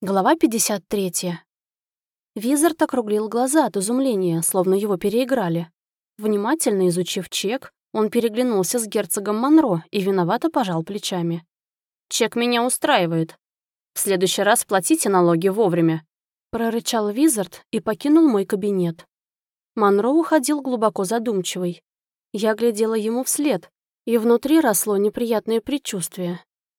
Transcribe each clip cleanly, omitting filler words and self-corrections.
Глава 53. Визард округлил глаза от изумления, словно его переиграли. Внимательно изучив чек, он переглянулся с герцогом Монро и виновато пожал плечами. «Чек меня устраивает. В следующий раз платите налоги вовремя», — прорычал Визард и покинул мой кабинет. Монро уходил глубоко задумчивый. Я глядела ему вслед, и внутри росло неприятное предчувствие.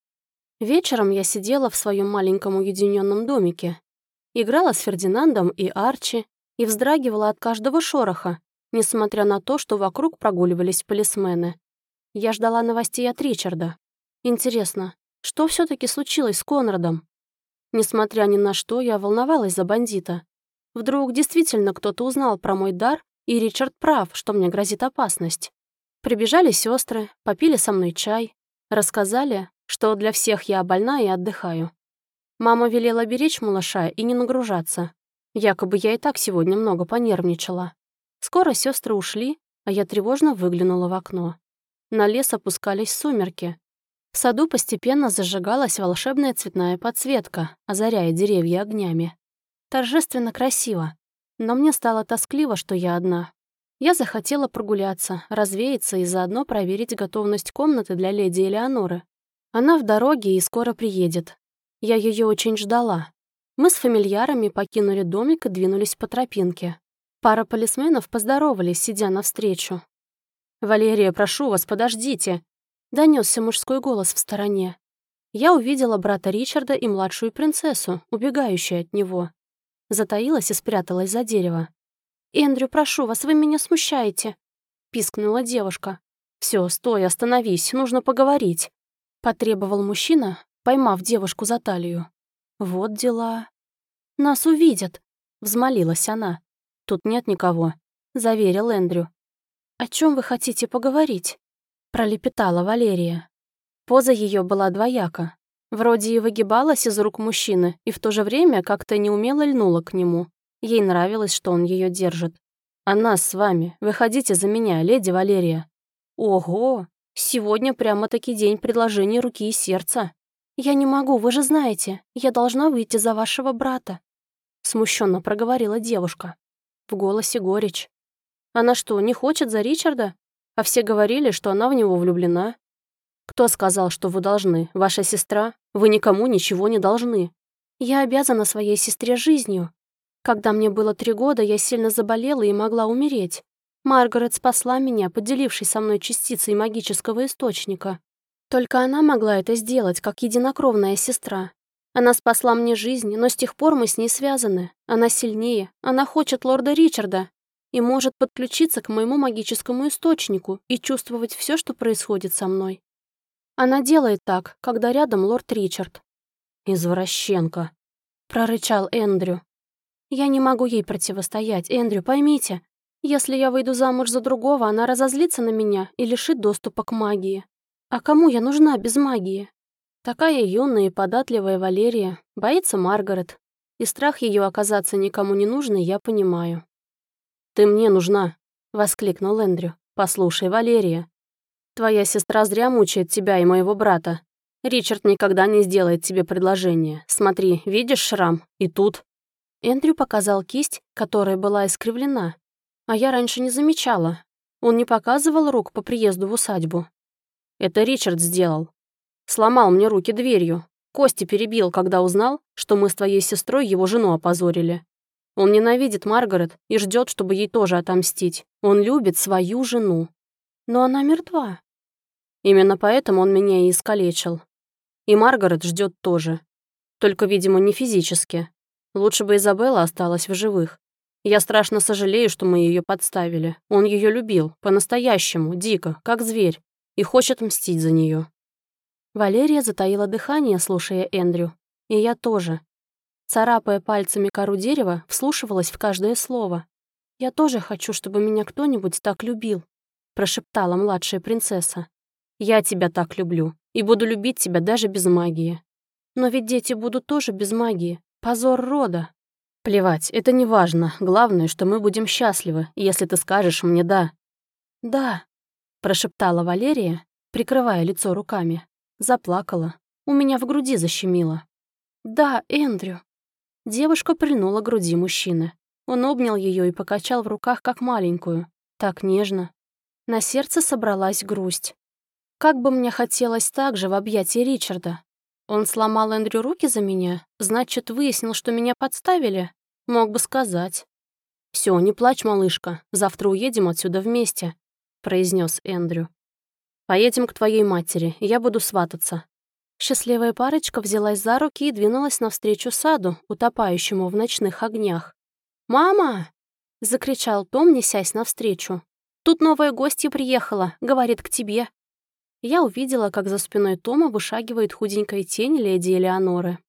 Вечером я сидела в своем маленьком уединенном домике, играла с Фердинандом и Арчи и вздрагивала от каждого шороха, несмотря на то, что вокруг прогуливались полисмены. Я ждала новостей от Ричарда. Интересно, что все-таки случилось с Конрадом? Несмотря ни на что, я волновалась за бандита. Вдруг действительно кто-то узнал про мой дар, и Ричард прав, что мне грозит опасность. Прибежали сестры, попили со мной чай, рассказали, что для всех я больна и отдыхаю. Мама велела беречь малыша и не нагружаться. Якобы я и так сегодня много понервничала. Скоро сестры ушли, а я тревожно выглянула в окно. На лес опускались сумерки. В саду постепенно зажигалась волшебная цветная подсветка, озаряя деревья огнями. Торжественно красиво, но мне стало тоскливо, что я одна. Я захотела прогуляться, развеяться и заодно проверить готовность комнаты для леди Элеоноры. Она в дороге и скоро приедет. Я ее очень ждала. Мы с фамильярами покинули домик и двинулись по тропинке. Пара полисменов поздоровались, сидя навстречу. «Валерия, прошу вас, подождите!» — донесся мужской голос в стороне. Я увидела брата Ричарда и младшую принцессу, убегающую от него. Затаилась и спряталась за дерево. «Эндрю, прошу вас, вы меня смущаете!» — пискнула девушка. «Все, стой, остановись, нужно поговорить!» — потребовал мужчина, поймав девушку за талию. «Вот дела». «Нас увидят», — взмолилась она. «Тут нет никого», — заверил Эндрю. «О чем вы хотите поговорить?» — пролепетала Валерия. Поза ее была двояка. Вроде и выгибалась из рук мужчины, и в то же время как-то неумело льнула к нему. Ей нравилось, что он ее держит. «А нас с вами? Выходите за меня, леди Валерия». «Ого! Сегодня прямо-таки день предложений руки и сердца». «Я не могу, вы же знаете, я должна выйти за вашего брата», — смущенно проговорила девушка. В голосе горечь. «Она что, не хочет за Ричарда? А все говорили, что она в него влюблена». «Кто сказал, что вы должны? Ваша сестра? Вы никому ничего не должны». «Я обязана своей сестре жизнью. Когда мне было 3 года, я сильно заболела и могла умереть. Маргарет спасла меня, поделившись со мной частицей магического источника. Только она могла это сделать, как единокровная сестра. Она спасла мне жизнь, но с тех пор мы с ней связаны. Она сильнее, она хочет лорда Ричарда и может подключиться к моему магическому источнику и чувствовать все, что происходит со мной. Она делает так, когда рядом лорд Ричард». «Извращенка», — прорычал Эндрю. «Я не могу ей противостоять, Эндрю, поймите. Если я выйду замуж за другого, она разозлится на меня и лишит доступа к магии. А кому я нужна без магии?» Такая юная и податливая Валерия боится Маргарет, и страх ее оказаться никому не нужной я понимаю. «Ты мне нужна», — воскликнул Эндрю. «Послушай, Валерия, твоя сестра зря мучает тебя и моего брата. Ричард никогда не сделает тебе предложение. Смотри, видишь шрам? И тут». Эндрю показал кисть, которая была искривлена. А я раньше не замечала. Он не показывал рук по приезду в усадьбу. «Это Ричард сделал. Сломал мне руки дверью. Кости перебил, когда узнал, что мы с твоей сестрой его жену опозорили. Он ненавидит Маргарет и ждет, чтобы ей тоже отомстить. Он любит свою жену. Но она мертва. Именно поэтому он меня и искалечил. И Маргарет ждет тоже. Только, видимо, не физически. Лучше бы Изабелла осталась в живых. Я страшно сожалею, что мы ее подставили. Он ее любил, по-настоящему, дико, как зверь, и хочет мстить за нее». Валерия затаила дыхание, слушая Эндрю. И я тоже. Царапая пальцами кору дерева, вслушивалась в каждое слово. «Я тоже хочу, чтобы меня кто-нибудь так любил», — прошептала младшая принцесса. «Я тебя так люблю и буду любить тебя даже без магии». «Но ведь дети будут тоже без магии. Позор рода». «Плевать, это не важно. Главное, что мы будем счастливы, если ты скажешь мне «да». «Да», — прошептала Валерия, прикрывая лицо руками. Заплакала. У меня в груди защемило. «Да, Эндрю». Девушка прильнула к груди мужчины. Он обнял ее и покачал в руках, как маленькую. Так нежно. На сердце собралась грусть. Как бы мне хотелось так же в объятии Ричарда. Он сломал Эндрю руки за меня, значит, выяснил, что меня подставили. Мог бы сказать. «Все, не плачь, малышка, завтра уедем отсюда вместе», — произнес Эндрю. «Поедем к твоей матери, я буду свататься». Счастливая парочка взялась за руки и двинулась навстречу саду, утопающему в ночных огнях. «Мама!» — закричал Том, несясь навстречу. «Тут новая гостья приехала, говорит, к тебе». Я увидела, как за спиной Тома вышагивает худенькая тень леди Элеоноры.